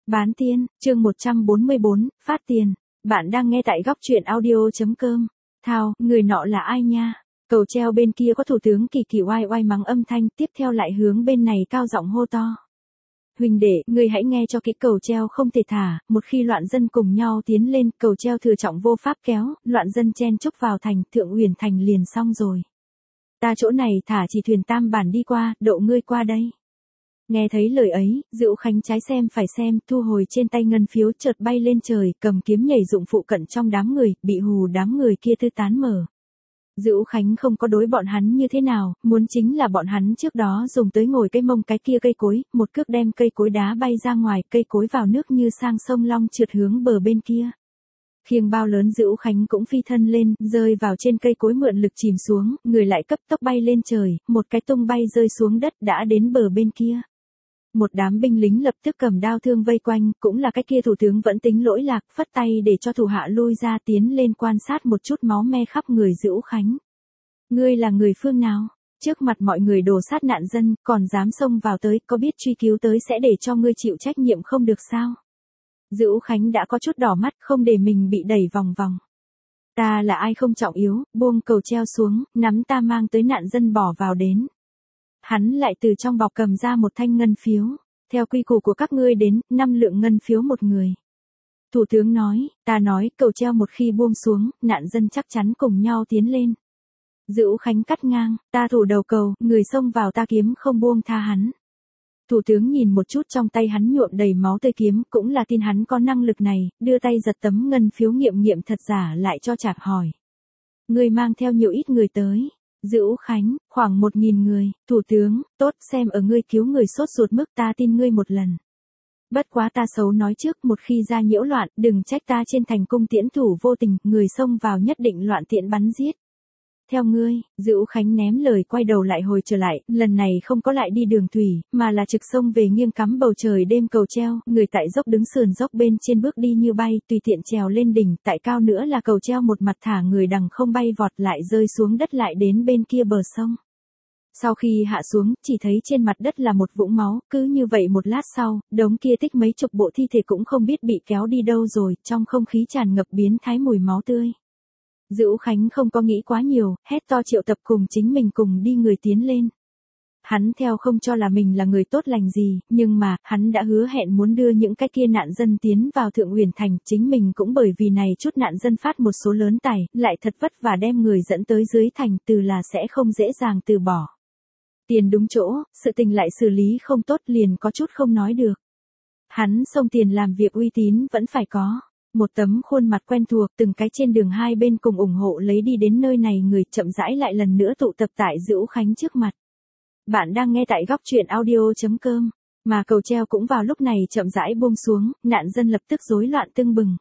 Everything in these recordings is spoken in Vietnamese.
Bán tiên, chương 144, phát tiền. Bạn đang nghe tại góc truyện audio.com. Thao, người nọ là ai nha? Cầu treo bên kia có thủ tướng Kỳ Kỳ oai oai mắng âm thanh, tiếp theo lại hướng bên này cao giọng hô to. Huỳnh đệ, ngươi hãy nghe cho kỹ, cầu treo không thể thả, một khi loạn dân cùng nhau tiến lên, cầu treo thừa trọng vô pháp kéo, loạn dân chen chúc vào thành, Thượng Uyển thành liền xong rồi. Ta chỗ này thả chỉ thuyền tam bản đi qua, độ ngươi qua đây. Nghe thấy lời ấy, Dữu Khánh trái xem phải xem, thu hồi trên tay ngân phiếu, chợt bay lên trời, cầm kiếm nhảy dụng phụ cận trong đám người, bị hù đám người kia tư tán mở. Dữu Khánh không có đối bọn hắn như thế nào, muốn chính là bọn hắn trước đó dùng tới ngồi cái mông cái kia cây cối, một cước đem cây cối đá bay ra ngoài, cây cối vào nước như sang sông Long trượt hướng bờ bên kia. Khiêng bao lớn Dữu Khánh cũng phi thân lên, rơi vào trên cây cối mượn lực chìm xuống, người lại cấp tốc bay lên trời, một cái tung bay rơi xuống đất đã đến bờ bên kia. Một đám binh lính lập tức cầm đao thương vây quanh, cũng là cái kia thủ tướng vẫn tính lỗi lạc, phất tay để cho thủ hạ lui ra tiến lên quan sát một chút máu me khắp người Dữu Khánh. Ngươi là người phương nào? Trước mặt mọi người đổ sát nạn dân, còn dám xông vào tới, có biết truy cứu tới sẽ để cho ngươi chịu trách nhiệm không được sao? Dữu Khánh đã có chút đỏ mắt, không để mình bị đẩy vòng vòng. Ta là ai không trọng yếu, buông cầu treo xuống, nắm ta mang tới nạn dân bỏ vào đến. Hắn lại từ trong bọc cầm ra một thanh ngân phiếu. Theo quy củ của các ngươi đến, 5 lượng ngân phiếu một người. Thủ tướng nói, ta nói, cầu treo một khi buông xuống, nạn dân chắc chắn cùng nhau tiến lên. Dữu Khánh cắt ngang, ta thủ đầu cầu, người xông vào ta kiếm không buông tha hắn. Thủ tướng nhìn một chút trong tay hắn nhuộm đầy máu tươi kiếm, cũng là tin hắn có năng lực này, đưa tay giật tấm ngân phiếu nghiệm nghiệm thật giả lại cho Trạc hỏi. Ngươi mang theo nhiều ít người tới? Dữu Khánh, khoảng 1.000 người, thủ tướng, tốt, xem ở ngươi cứu người sốt ruột mức ta tin ngươi một lần. Bất quá ta xấu nói trước, một khi ra nhiễu loạn, đừng trách ta trên thành cung tiễn thủ vô tình, người xông vào nhất định loạn tiện bắn giết. Theo ngươi, Dữu Khánh ném lời quay đầu lại hồi trở lại, lần này không có lại đi đường thủy, mà là trực sông về nghiêng cắm bầu trời đêm cầu treo, người tại dốc đứng sườn dốc bên trên bước đi như bay, tùy tiện trèo lên đỉnh, tại cao nữa là cầu treo một mặt thả người đằng không bay vọt lại rơi xuống đất lại đến bên kia bờ sông. Sau khi hạ xuống, chỉ thấy trên mặt đất là một vũng máu, cứ như vậy một lát sau, đống kia tích mấy chục bộ thi thể cũng không biết bị kéo đi đâu rồi, trong không khí tràn ngập biến thái mùi máu tươi. Dữu Khánh không có nghĩ quá nhiều, hét to triệu tập cùng chính mình cùng đi người tiến lên. Hắn theo không cho là mình là người tốt lành gì, nhưng mà, hắn đã hứa hẹn muốn đưa những cái kia nạn dân tiến vào Thượng Uyển thành, chính mình cũng bởi vì này chút nạn dân phát một số lớn tài, lại thật vất vả đem người dẫn tới dưới thành, từ là sẽ không dễ dàng từ bỏ. Tiền đúng chỗ, sự tình lại xử lý không tốt liền có chút không nói được. Hắn xông tiền làm việc uy tín vẫn phải có. Một tấm khuôn mặt quen thuộc, từng cái trên đường hai bên cùng ủng hộ lấy đi đến nơi này người chậm rãi lại lần nữa tụ tập tại Dữu Khánh trước mặt. Bạn đang nghe tại góc truyện audio.com, mà cầu treo cũng vào lúc này chậm rãi buông xuống, nạn dân lập tức rối loạn tưng bừng.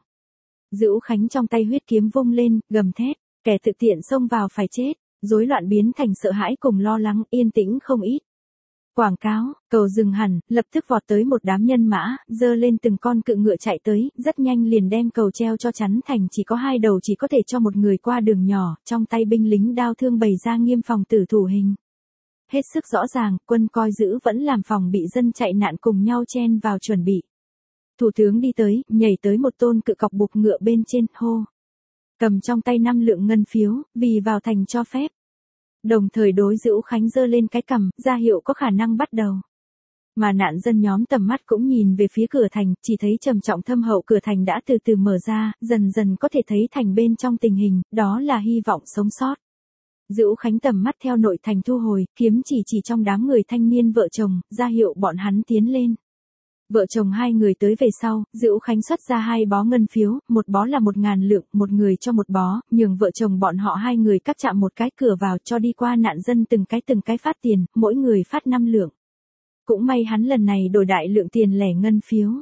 Dữu Khánh trong tay huyết kiếm vung lên, gầm thét, kẻ thực tiện xông vào phải chết, rối loạn biến thành sợ hãi cùng lo lắng, yên tĩnh không ít. Quảng cáo, cầu dừng hẳn, lập tức vọt tới một đám nhân mã, dơ lên từng con cự ngựa chạy tới, rất nhanh liền đem cầu treo cho chắn thành chỉ có hai đầu chỉ có thể cho một người qua đường nhỏ, trong tay binh lính đao thương bày ra nghiêm phòng tử thủ hình. Hết sức rõ ràng, quân coi giữ vẫn làm phòng bị dân chạy nạn cùng nhau chen vào chuẩn bị. Thủ tướng đi tới, nhảy tới một tôn cự cọc bục ngựa bên trên, hô. Cầm trong tay 5 lượng ngân phiếu, vì vào thành cho phép. Đồng thời đối Dữu Khánh giơ lên cái cằm, ra hiệu có khả năng bắt đầu. Mà nạn dân nhóm tầm mắt cũng nhìn về phía cửa thành, chỉ thấy trầm trọng thâm hậu cửa thành đã từ từ mở ra, dần dần có thể thấy thành bên trong tình hình, đó là hy vọng sống sót. Dữu Khánh tầm mắt theo nội thành thu hồi, kiếm chỉ trong đám người thanh niên vợ chồng, ra hiệu bọn hắn tiến lên. Vợ chồng hai người tới về sau, Dữu Khánh xuất ra 2 bó ngân phiếu, một bó là 1.000 lượng, một người cho một bó, nhường vợ chồng bọn họ hai người cắt chạm một cái cửa vào cho đi qua nạn dân từng cái phát tiền, mỗi người phát 5 lượng. Cũng may hắn lần này đổi đại lượng tiền lẻ ngân phiếu.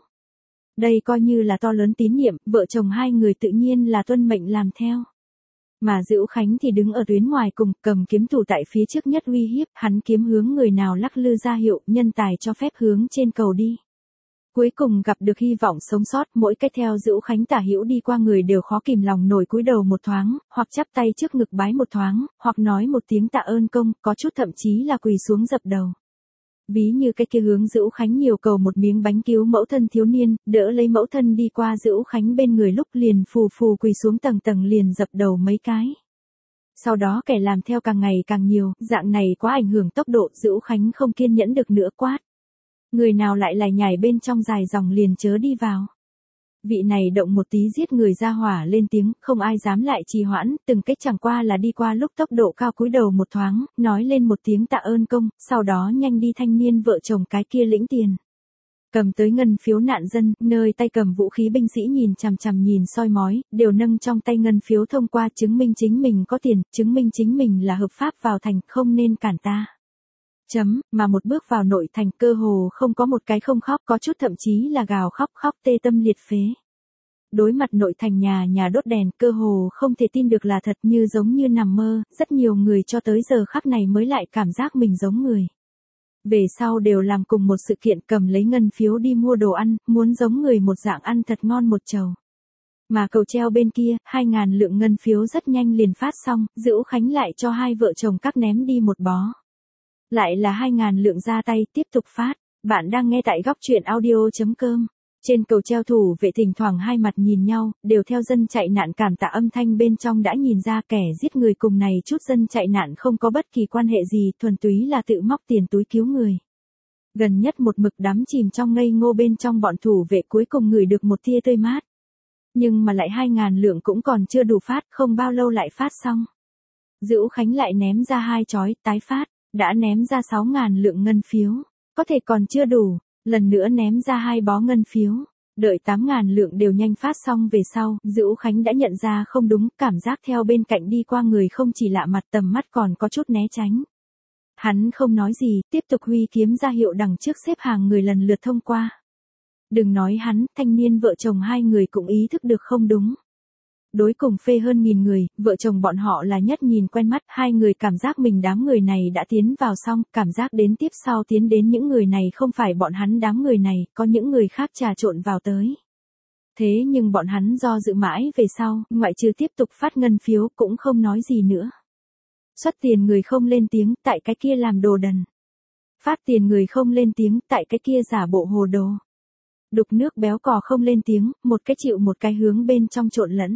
Đây coi như là to lớn tín nhiệm, vợ chồng hai người tự nhiên là tuân mệnh làm theo. Mà Dữu Khánh thì đứng ở tuyến ngoài cùng, cầm kiếm thủ tại phía trước nhất uy hiếp, hắn kiếm hướng người nào lắc lư ra hiệu, nhân tài cho phép hướng trên cầu đi. Cuối cùng gặp được hy vọng sống sót, mỗi cái theo Dữu Khánh tả hữu đi qua người đều khó kìm lòng nổi cúi đầu một thoáng, hoặc chắp tay trước ngực bái một thoáng, hoặc nói một tiếng tạ ơn công, có chút thậm chí là quỳ xuống dập đầu. Ví như cái kia hướng Dữu Khánh nhiều cầu một miếng bánh cứu mẫu thân thiếu niên, đỡ lấy mẫu thân đi qua Dữu Khánh bên người lúc liền phù phù quỳ xuống tầng tầng liền dập đầu mấy cái. Sau đó kẻ làm theo càng ngày càng nhiều, dạng này quá ảnh hưởng tốc độ, Dữu Khánh không kiên nhẫn được nữa quát. Người nào lại lải nhải bên trong dài dòng liền chớ đi vào. Vị này động một tí giết người ra hỏa lên tiếng, không ai dám lại trì hoãn, từng cách chẳng qua là đi qua lúc tốc độ cao cúi đầu một thoáng, nói lên một tiếng tạ ơn công, sau đó nhanh đi thanh niên vợ chồng cái kia lĩnh tiền. Cầm tới ngân phiếu nạn dân, nơi tay cầm vũ khí binh sĩ nhìn chằm chằm nhìn soi mói, đều nâng trong tay ngân phiếu thông qua chứng minh chính mình có tiền, chứng minh chính mình là hợp pháp vào thành, không nên cản ta. Mà một bước vào nội thành cơ hồ không có một cái không khóc, có chút thậm chí là gào khóc khóc tê tâm liệt phế. Đối mặt nội thành nhà nhà đốt đèn, cơ hồ không thể tin được là thật, như giống như nằm mơ, rất nhiều người cho tới giờ khắc này mới lại cảm giác mình giống người. Về sau đều làm cùng một sự kiện, cầm lấy ngân phiếu đi mua đồ ăn, muốn giống người một dạng ăn thật ngon một chầu. Mà cầu treo bên kia, 2.000 lượng ngân phiếu rất nhanh liền phát xong, Dữu Khánh lại cho hai vợ chồng các ném đi một bó. Lại là 2.000 lượng ra tay, tiếp tục phát. Bạn đang nghe tại góc truyện audio.com. Trên cầu treo thủ vệ thỉnh thoảng hai mặt nhìn nhau, đều theo dân chạy nạn cảm tạ âm thanh bên trong đã nhìn ra kẻ giết người cùng này chút dân chạy nạn không có bất kỳ quan hệ gì, thuần túy là tự móc tiền túi cứu người. Gần nhất một mực đắm chìm trong ngây ngô bên trong bọn thủ vệ cuối cùng ngửi được một tia tươi mát. Nhưng mà lại 2.000 lượng cũng còn chưa đủ phát, không bao lâu lại phát xong. Dữu Khánh lại ném ra hai chói, tái phát. Đã ném ra 6.000 lượng ngân phiếu, có thể còn chưa đủ, lần nữa ném ra hai bó ngân phiếu, đợi 8.000 lượng đều nhanh phát xong về sau, Dữu Khánh đã nhận ra không đúng, cảm giác theo bên cạnh đi qua người không chỉ lạ mặt tầm mắt còn có chút né tránh. Hắn không nói gì, tiếp tục huy kiếm ra hiệu đằng trước xếp hàng người lần lượt thông qua. Đừng nói hắn, thanh niên vợ chồng hai người cũng ý thức được không đúng. Đối cùng phê hơn 1000 người, vợ chồng bọn họ là nhất nhìn quen mắt, hai người cảm giác mình đám người này đã tiến vào xong, cảm giác đến tiếp sau tiến đến những người này không phải bọn hắn đám người này, có những người khác trà trộn vào tới. Thế nhưng bọn hắn do dự mãi về sau, ngoại trừ tiếp tục phát ngân phiếu cũng không nói gì nữa. Xuất tiền người không lên tiếng, tại cái kia làm đồ đần. Phát tiền người không lên tiếng, tại cái kia giả bộ hồ đồ. Đục nước béo cò không lên tiếng, một cái chịu một cái hướng bên trong trộn lẫn.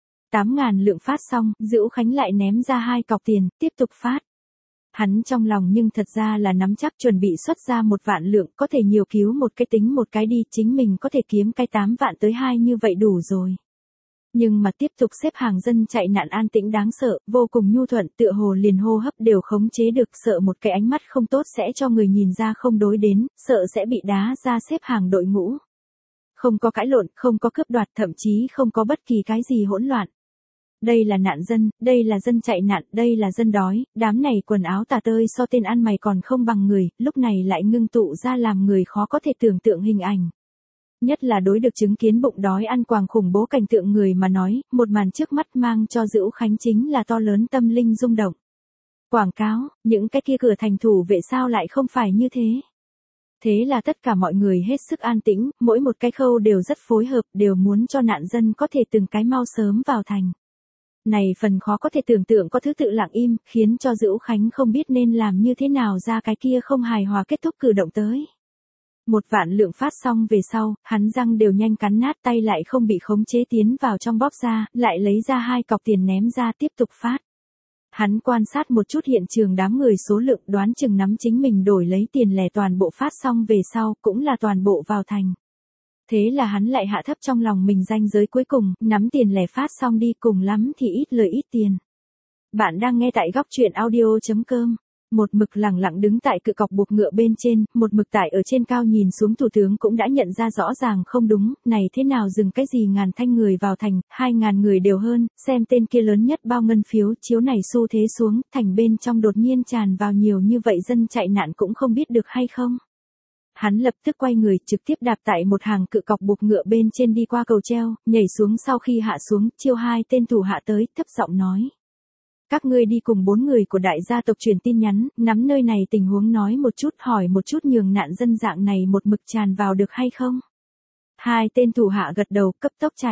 8.000 lượng phát xong, Dữu Khánh lại ném ra hai cọc tiền, tiếp tục phát. Hắn trong lòng nhưng thật ra là nắm chắc chuẩn bị xuất ra 1 vạn lượng, có thể nhiều cứu một cái tính một cái đi, chính mình có thể kiếm cái 8 vạn tới 2 như vậy đủ rồi. Nhưng mà tiếp tục xếp hàng dân chạy nạn an tĩnh đáng sợ, vô cùng nhu thuận, tựa hồ liền hô hấp đều khống chế được, sợ một cái ánh mắt không tốt sẽ cho người nhìn ra không đối đến, sợ sẽ bị đá ra xếp hàng đội ngũ. Không có cãi lộn, không có cướp đoạt, thậm chí không có bất kỳ cái gì hỗn loạn. Đây là nạn dân, đây là dân chạy nạn, đây là dân đói, đám này quần áo tả tơi so tên ăn mày còn không bằng người, lúc này lại ngưng tụ ra làm người khó có thể tưởng tượng hình ảnh. Nhất là đối được chứng kiến bụng đói ăn quàng khủng bố cảnh tượng người mà nói, một màn trước mắt mang cho Dữu Khánh chính là to lớn tâm linh rung động. Quảng cáo, những cái kia cửa thành thủ vệ sao lại không phải như thế. Thế là tất cả mọi người hết sức an tĩnh, mỗi một cái khâu đều rất phối hợp, đều muốn cho nạn dân có thể từng cái mau sớm vào thành. Này phần khó có thể tưởng tượng có thứ tự lặng im, khiến cho Dữu Khánh không biết nên làm như thế nào ra cái kia không hài hòa kết thúc cử động tới. 1 vạn lượng phát xong về sau, hắn răng đều nhanh cắn nát, tay lại không bị khống chế tiến vào trong bóp ra, lại lấy ra hai cọc tiền ném ra tiếp tục phát. Hắn quan sát một chút hiện trường đám người số lượng, đoán chừng nắm chính mình đổi lấy tiền lẻ toàn bộ phát xong về sau, cũng là toàn bộ vào thành. Thế là hắn lại hạ thấp trong lòng mình ranh giới cuối cùng, nắm tiền lẻ phát xong đi, cùng lắm thì ít lời ít tiền. Bạn đang nghe tại góc truyện audio.com. Một mực lẳng lặng đứng tại cự cọc buộc ngựa bên trên, một mực tại ở trên cao nhìn xuống thủ tướng cũng đã nhận ra rõ ràng không đúng, này thế nào dừng cái gì ngàn thanh người vào thành, 2.000 người đều hơn, xem tên kia lớn nhất bao ngân phiếu, chiếu này xu thế xuống, thành bên trong đột nhiên tràn vào nhiều như vậy dân chạy nạn cũng không biết được hay không. Hắn lập tức quay người, trực tiếp đạp tại một hàng cự cọc buộc ngựa bên trên đi qua cầu treo, nhảy xuống, sau khi hạ xuống, chiêu hai tên thủ hạ tới, thấp giọng nói. Các ngươi đi cùng 4 người của đại gia tộc truyền tin nhắn, nắm nơi này tình huống nói một chút, hỏi một chút nhường nạn dân dạng này một mực tràn vào được hay không. Hai tên thủ hạ gật đầu, cấp tốc chạy.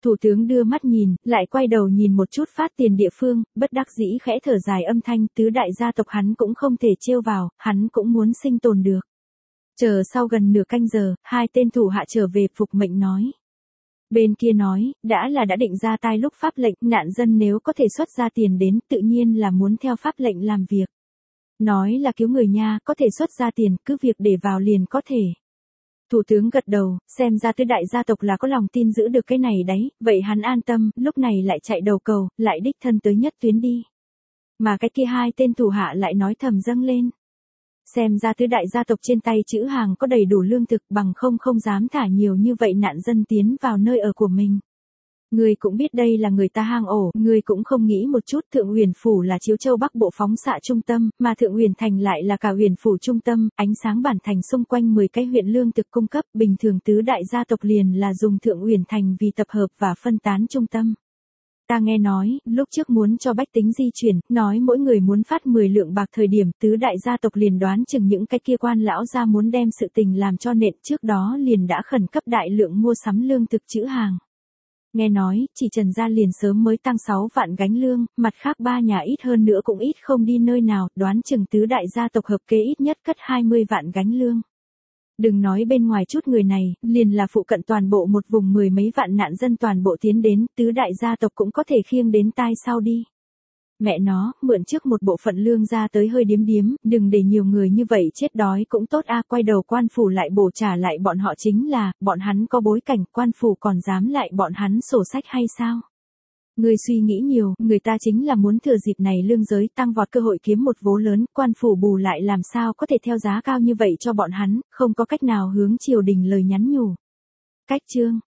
Thủ tướng đưa mắt nhìn, lại quay đầu nhìn một chút phát tiền địa phương, bất đắc dĩ khẽ thở dài âm thanh, tứ đại gia tộc hắn cũng không thể trêu vào, hắn cũng muốn sinh tồn được. Chờ sau gần nửa canh giờ, hai tên thủ hạ trở về phục mệnh nói. Bên kia nói, đã định ra tai lúc pháp lệnh, nạn dân nếu có thể xuất ra tiền đến, tự nhiên là muốn theo pháp lệnh làm việc. Nói là cứu người nha, có thể xuất ra tiền, cứ việc để vào liền có thể. Thủ tướng gật đầu, xem ra tứ đại gia tộc là có lòng tin giữ được cái này đấy, vậy hắn an tâm, lúc này lại chạy đầu cầu, lại đích thân tới nhất tuyến đi. Mà cái kia hai tên thủ hạ lại nói thầm dâng lên. Xem ra tứ đại gia tộc trên tay trữ hàng có đầy đủ lương thực bằng không dám thả nhiều như vậy nạn dân tiến vào nơi ở của mình. Người cũng biết đây là người ta hang ổ, người cũng không nghĩ một chút Thượng Huyền Phủ là Chiếu Châu Bắc Bộ phóng xạ trung tâm, mà Thượng Huyền Thành lại là cả Huyền Phủ trung tâm, ánh sáng bản thành xung quanh 10 cái huyện lương thực cung cấp, bình thường tứ đại gia tộc liền là dùng Thượng Huyền Thành vì tập hợp và phân tán trung tâm. Ta nghe nói, lúc trước muốn cho bách tính di chuyển, nói mỗi người muốn phát 10 lượng bạc thời điểm tứ đại gia tộc liền đoán chừng những cái kia quan lão gia muốn đem sự tình làm cho nện trước đó liền đã khẩn cấp đại lượng mua sắm lương thực trữ hàng. Nghe nói, chỉ Trần gia liền sớm mới tăng 6 vạn gánh lương, mặt khác ba nhà ít hơn nữa cũng ít không đi nơi nào, đoán chừng tứ đại gia tộc hợp kế ít nhất cất 20 vạn gánh lương. Đừng nói bên ngoài chút người này, liền là phụ cận toàn bộ một vùng 10 mấy vạn nạn dân toàn bộ tiến đến, tứ đại gia tộc cũng có thể khiêng đến tai sau đi. Mẹ nó, mượn trước một bộ phận lương ra tới hơi điếm, đừng để nhiều người như vậy chết đói cũng tốt a. Quay đầu quan phủ lại bổ trả lại bọn họ chính là, bọn hắn có bối cảnh, quan phủ còn dám lại bọn hắn sổ sách hay sao? Người suy nghĩ nhiều, người ta chính là muốn thừa dịp này lương giới tăng vọt cơ hội kiếm một vố lớn, quan phủ bù lại làm sao có thể theo giá cao như vậy cho bọn hắn, không có cách nào hướng triều đình lời nhắn nhủ. Cách chương